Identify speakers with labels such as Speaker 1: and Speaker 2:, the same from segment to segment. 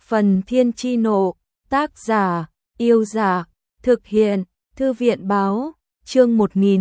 Speaker 1: Phần Thiên Chi Nộ, tác giả, Yêu Giả, thực hiện, Thư viện Báo, chương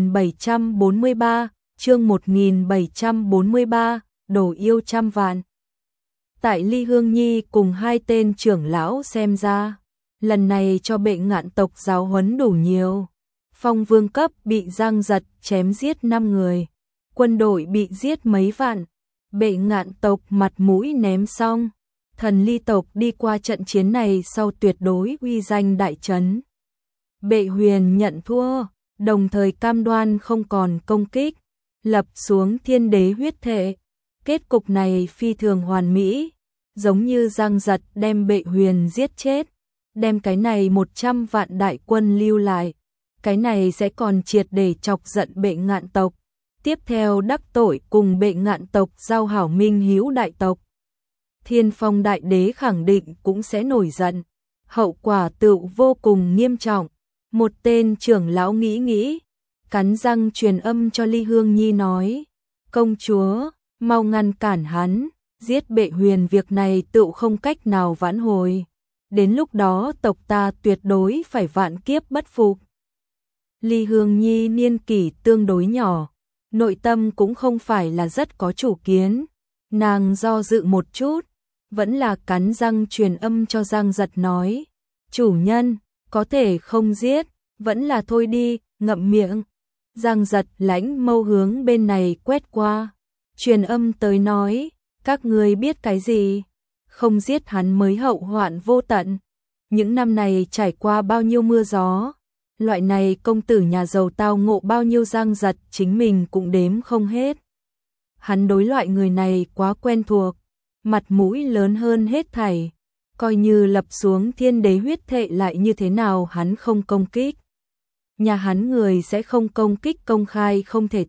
Speaker 1: 1743, Đồ Yêu Trăm Vạn. Tại Ly Hương Nhi cùng hai tên trưởng lão xem ra, lần này cho Bệ Ngạn tộc giáo huấn đủ nhiều. Phong vương cấp bị Giang Giật chém giết 5 người, quân đội bị giết mấy vạn, Bệ Ngạn tộc mặt mũi ném xong. Thần Ly tộc đi qua trận chiến này sau tuyệt đối uy danh đại trấn. Bệ Huyền nhận thua, đồng thời cam đoan không còn công kích, lập xuống thiên đế huyết thệ. Kết cục này phi thường hoàn mỹ, giống như Giang Giật đem Bệ Huyền giết chết, đem cái này 100 vạn đại quân lưu lại. Cái này sẽ còn triệt để chọc giận Bệ Ngạn tộc, tiếp theo đắc tội cùng Bệ Ngạn tộc giao hảo minh hữu đại tộc. Thiên Phong đại đế khẳng định cũng sẽ nổi giận, hậu quả tựu vô cùng nghiêm trọng. Một tên trưởng lão nghĩ, cắn răng truyền âm cho Ly Hương Nhi nói, công chúa, mau ngăn cản hắn, giết Bệ Huyền việc này tựu không cách nào vãn hồi. Đến lúc đó tộc ta tuyệt đối phải vạn kiếp bất phục. Ly Hương Nhi niên kỷ tương đối nhỏ, nội tâm cũng không phải là rất có chủ kiến, nàng do dự một chút, vẫn là cắn răng truyền âm cho Giang Giật nói, chủ nhân, có thể không giết, vẫn là thôi đi, ngậm miệng. Giang Giật lãnh mâu hướng bên này quét qua, truyền âm tới nói, các ngươi biết cái gì, không giết hắn mới hậu hoạn vô tận. Những năm này trải qua bao nhiêu mưa gió, loại này công tử nhà giàu tao ngộ bao nhiêu. Giang Giật chính mình cũng đếm không hết. Hắn đối loại người này quá quen thuộc, mặt mũi lớn hơn hết thảy, coi như lập xuống thiên đế huyết thệ lại như thế nào hắn không công kích. Nhà hắn người sẽ không công kích công khai, không thể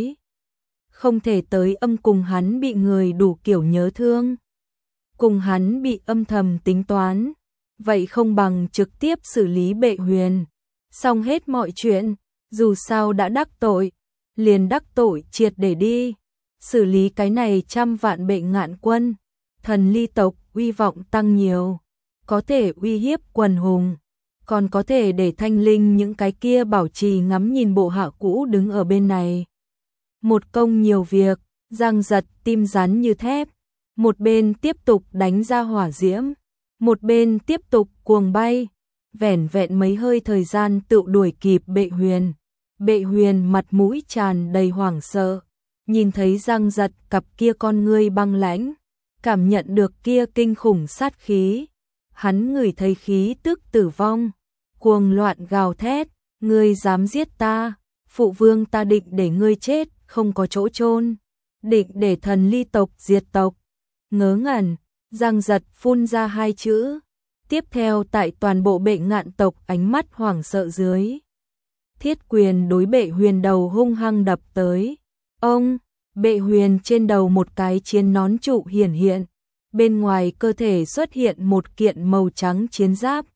Speaker 1: tới âm cùng hắn bị người đủ kiểu nhớ thương, cùng hắn bị âm thầm tính toán, vậy không bằng trực tiếp xử lý Bệ Huyền, xong hết mọi chuyện, dù sao đã đắc tội, liền đắc tội triệt để đi, xử lý cái này 100 vạn Bệ Ngạn quân. Thần Ly tộc uy vọng tăng nhiều, có thể uy hiếp quần hùng, còn có thể để Thanh Linh những cái kia bảo trì ngắm nhìn bộ hạ cũ đứng ở bên này. Một công nhiều việc, Giang Giật tim rắn như thép, một bên tiếp tục đánh ra hỏa diễm, một bên tiếp tục cuồng bay, vẻn vẹn mấy hơi thời gian tự đuổi kịp Bệ Huyền. Bệ Huyền mặt mũi tràn đầy hoảng sợ, nhìn thấy Giang Giật cặp kia con ngươi băng lãnh, cảm nhận được kia kinh khủng sát khí, hắn ngửi thấy khí tức tử vong, cuồng loạn gào thét, ngươi dám giết ta, phụ vương ta định để ngươi chết, không có chỗ chôn, định để thần Ly tộc diệt tộc. Ngớ ngẩn, Giang Giật phun ra 2 chữ, tiếp theo tại toàn bộ Bệ Ngạn tộc ánh mắt hoảng sợ dưới, thiết quyền đối Bệ Huyền đầu hung hăng đập tới. Ông, Bệ Huyền trên đầu một cái chiến nón trụ hiển hiện, bên ngoài cơ thể xuất hiện một kiện màu trắng chiến giáp,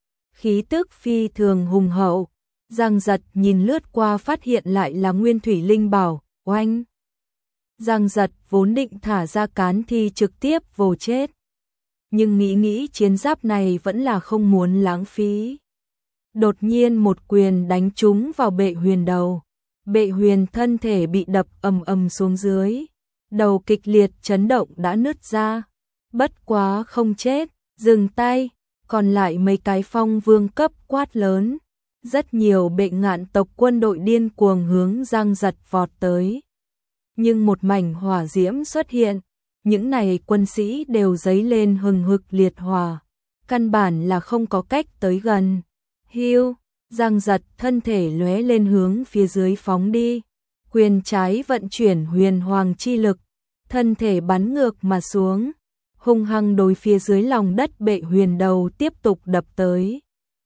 Speaker 1: khí tức phi thường hùng hậu. Giang Giật nhìn lướt qua phát hiện lại là Nguyên Thủy Linh Bảo. Oanh! Giang Giật vốn định thả ra cán thi trực tiếp vồ chết, nhưng nghĩ chiến giáp này vẫn là không muốn lãng phí. Đột nhiên một quyền đánh trúng vào Bệ Huyền đầu, Bệ Huyền thân thể bị đập ầm xuống dưới, đầu kịch liệt chấn động đã nứt ra, bất quá không chết, dừng tay. Còn lại mấy cái phong vương cấp quát lớn, rất nhiều Bệ Ngạn tộc quân đội điên cuồng hướng Giang Giật vọt tới. Nhưng một mảnh hỏa diễm xuất hiện, những này quân sĩ đều giấy lên hừng hực liệt hỏa, căn bản là không có cách tới gần. Hiu, Giang Giật thân thể lóe lên hướng phía dưới phóng đi, quyền trái vận chuyển huyền hoàng chi lực, thân thể bắn ngược mà xuống, hung hăng đối phía dưới lòng đất Bệ Huyền đầu tiếp tục đập tới.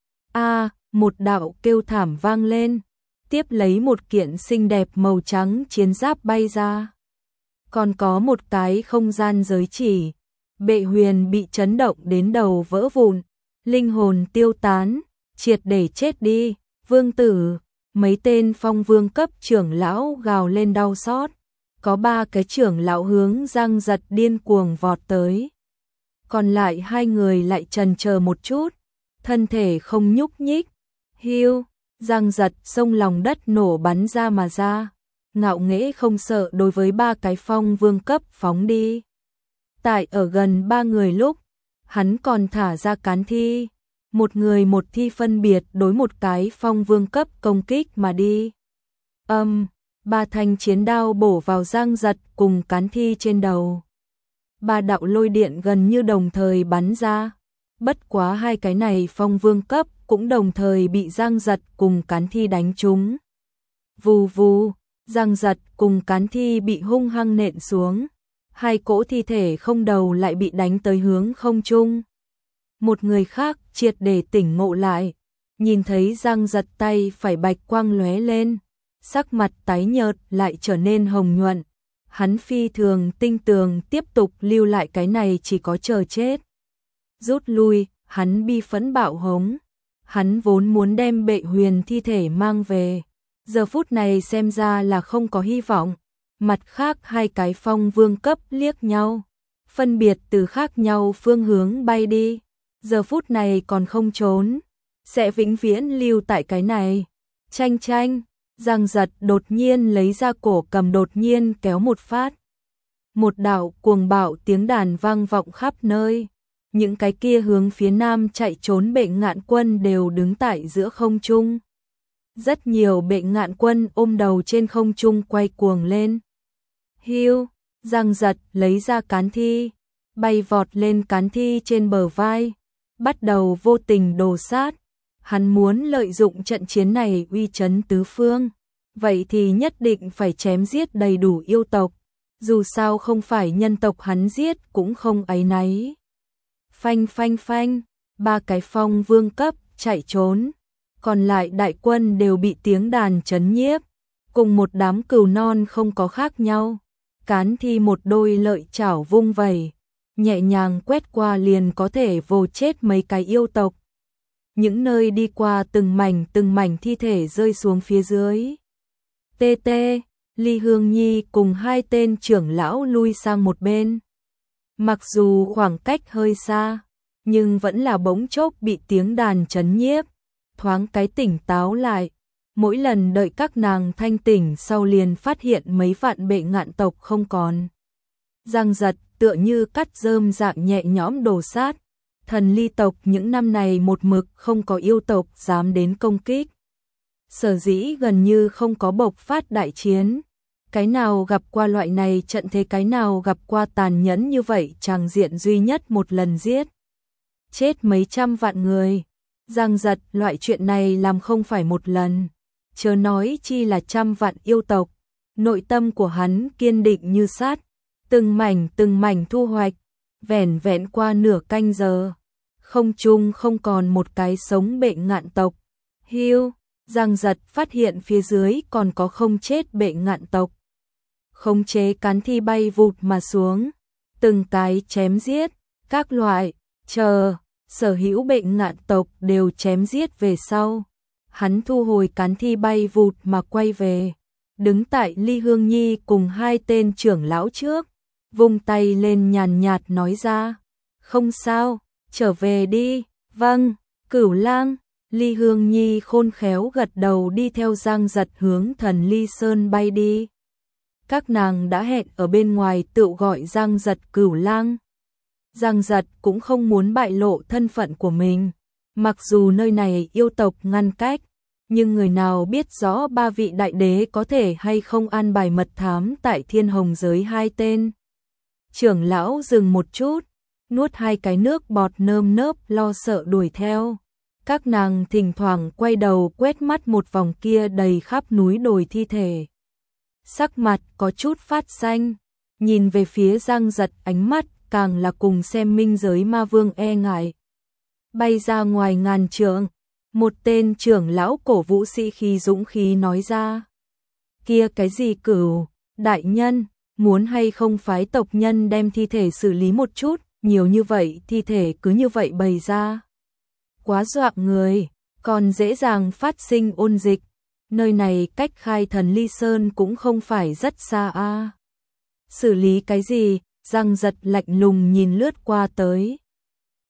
Speaker 1: Một đạo kêu thảm vang lên, tiếp lấy một kiện xinh đẹp màu trắng chiến giáp bay ra. Còn có một cái không gian giới chỉ, Bệ Huyền bị chấn động đến đầu vỡ vụn, linh hồn tiêu tán, triệt để chết đi. Vương tử, mấy tên phong vương cấp trưởng lão gào lên đau xót, có 3 cái trưởng lão hướng Giang Giật điên cuồng vọt tới. còn lại hai người lại chần chờ một chút, thân thể không nhúc nhích. Hiu, răng giật sông lòng đất nổ bắn ra mà ra, ngạo nghễ không sợ đối với ba cái phong vương cấp phóng đi. Tại ở gần ba người lúc, hắn còn thả ra cán thi, một người một thi phân biệt đối một cái phong vương cấp công kích mà đi. Ba thanh chiến đao bổ vào răng giật cùng cán thi trên đầu. Ba đạo lôi điện gần như đồng thời bắn ra, bất quá hai cái này phong vương cấp cũng đồng thời bị răng giật cùng cán thi đánh trúng. Vù vù, răng giật cùng cán thi bị hung hăng nện xuống, hai cỗ thi thể không đầu lại bị đánh tới hướng không trung. Một người khác triệt để tỉnh ngộ lại, nhìn thấy răng giật tay phải bạch quang lóe lên, sắc mặt tái nhợt lại trở nên hồng nhuận. Hắn phi thường tinh tường tiếp tục lưu lại cái này chỉ có chờ chết. Rút lui, hắn bi phẫn bạo hống. Hắn vốn muốn đem Bệ Huyền thi thể mang về, giờ phút này xem ra là không có hy vọng. Mặt khác hai cái phong vương cấp liếc nhau, phân biệt từ khác nhau phương hướng bay đi. Giờ phút này còn không trốn, sẽ vĩnh viễn lưu tại cái này. Chanh chanh, răng giật đột nhiên lấy ra cổ cầm đột nhiên kéo một phát. Một đạo cuồng bạo tiếng đàn vang vọng khắp nơi. Những cái kia hướng phía nam chạy trốn Bệ Ngạn Quân đều đứng tại giữa không trung. Rất nhiều Bệ Ngạn Quân ôm đầu trên không trung quay cuồng lên. Hiu, răng giật lấy ra cán thi, bay vọt lên cán thi trên bờ vai, bắt đầu vô tình đồ sát. Hắn muốn lợi dụng trận chiến này uy chấn tứ phương, vậy thì nhất định phải chém giết đầy đủ yêu tộc, dù sao không phải nhân tộc hắn giết cũng không áy náy. Phanh phanh phanh, ba cái phong vương cấp chạy trốn, còn lại đại quân đều bị tiếng đàn chấn nhiếp, cùng một đám cừu non không có khác nhau. Cán thi một đôi lợi chảo vung vẩy, nhẹ nhàng quét qua liền có thể vồ chết mấy cái yêu tộc. Những nơi đi qua từng mảnh thi thể rơi xuống phía dưới. TT, Ly Hương Nhi cùng hai tên trưởng lão lui sang một bên. Mặc dù khoảng cách hơi xa, nhưng vẫn là bỗng chốc bị tiếng đàn chấn nhiếp, thoáng cái tỉnh táo lại. Mỗi lần đợi các nàng thanh tỉnh sau liền phát hiện mấy vạn Bệ Ngạn tộc không còn. Răng giật tựa như cắt rơm dạng nhẹ nhõm đổ sát. Thần Ly tộc những năm này một mực không có yêu tộc dám đến công kích. Sở dĩ gần như không có bộc phát đại chiến. Cái nào gặp qua loại này trận thế, cái nào gặp qua tàn nhẫn như vậy, tràng diện duy nhất một lần giết chết mấy trăm vạn người. Răng giật loại chuyện này làm không phải một lần, chớ nói chi là trăm vạn yêu tộc. Nội tâm của hắn kiên định như sắt, từng mảnh thu hoạch. Vẻn vẹn qua nửa canh giờ, không trung không còn một cái sống Bệ Ngạn tộc. Hiu, răng giật phát hiện phía dưới còn có không chết Bệ Ngạn tộc. Khống chế cán thi bay vụt mà xuống, từng cái chém giết, các loại, sở hữu Bệ Ngạn tộc đều chém giết về sau. Hắn thu hồi cán thi bay vụt mà quay về, đứng tại Ly Hương Nhi cùng hai tên trưởng lão trước, vung tay lên nhàn nhạt nói ra, không sao, trở về đi. Vâng, Cửu Lang. Ly Hương Nhi khôn khéo gật đầu đi theo răng giật hướng Thần Ly Sơn bay đi. Các nàng đã hẹn ở bên ngoài tựu gọi răng giật Cửu Lang. Răng giật cũng không muốn bại lộ thân phận của mình, mặc dù nơi này yêu tộc ngăn cách, nhưng người nào biết rõ ba vị đại đế có thể hay không an bài mật thám tại Thiên Hồng giới hai tên. Trưởng lão dừng một chút, nuốt hai cái nước bọt nơm nớp lo sợ đuổi theo. Các nàng thỉnh thoảng quay đầu quét mắt một vòng kia đầy khắp núi đồi thi thể. Sắc mặt có chút phát xanh, nhìn về phía răng giật ánh mắt càng là cùng xem minh giới ma vương e ngại. Bay ra ngoài ngàn trượng, một tên trưởng lão cổ vũ sĩ khí dũng khí nói ra. Kia cái gì Cửu đại nhân, muốn hay không phái tộc nhân đem thi thể xử lý một chút, nhiều như vậy thi thể cứ như vậy bày ra. Quá dọa người, còn dễ dàng phát sinh ôn dịch. Nơi này cách Khai Thần Ly Sơn cũng không phải rất xa a. Xử lý cái gì? Răng giật lạnh lùng nhìn lướt qua tới.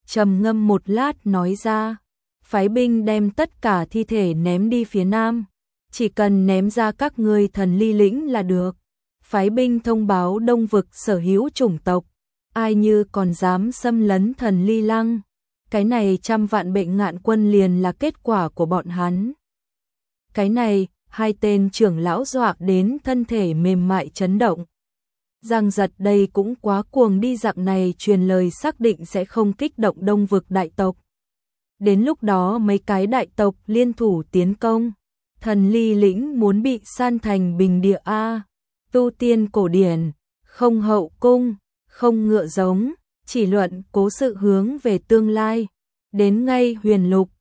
Speaker 1: trầm ngâm một lát nói ra, phái binh đem tất cả thi thể ném đi phía nam, chỉ cần ném ra các ngươi Thần Ly lĩnh là được. Phái binh thông báo Đông vực sở hữu chủng tộc, ai như còn dám xâm lấn Thần Ly lăng, cái này trăm vạn bệnh ngạn quân liền là kết quả của bọn hắn. Cái này, hai tên trưởng lão dọa đến thân thể mềm mại chấn động. Giang Giật đây cũng quá cuồng đi, dạng này truyền lời xác định sẽ không kích động Đông vực đại tộc. Đến lúc đó mấy cái đại tộc liên thủ tiến công, Thần Ly lĩnh muốn bị san thành bình địa a. Tu tiên cổ điển, không hậu cung, không ngựa giống, chỉ luận cố sự hướng về tương lai. Đến ngay huyền lục,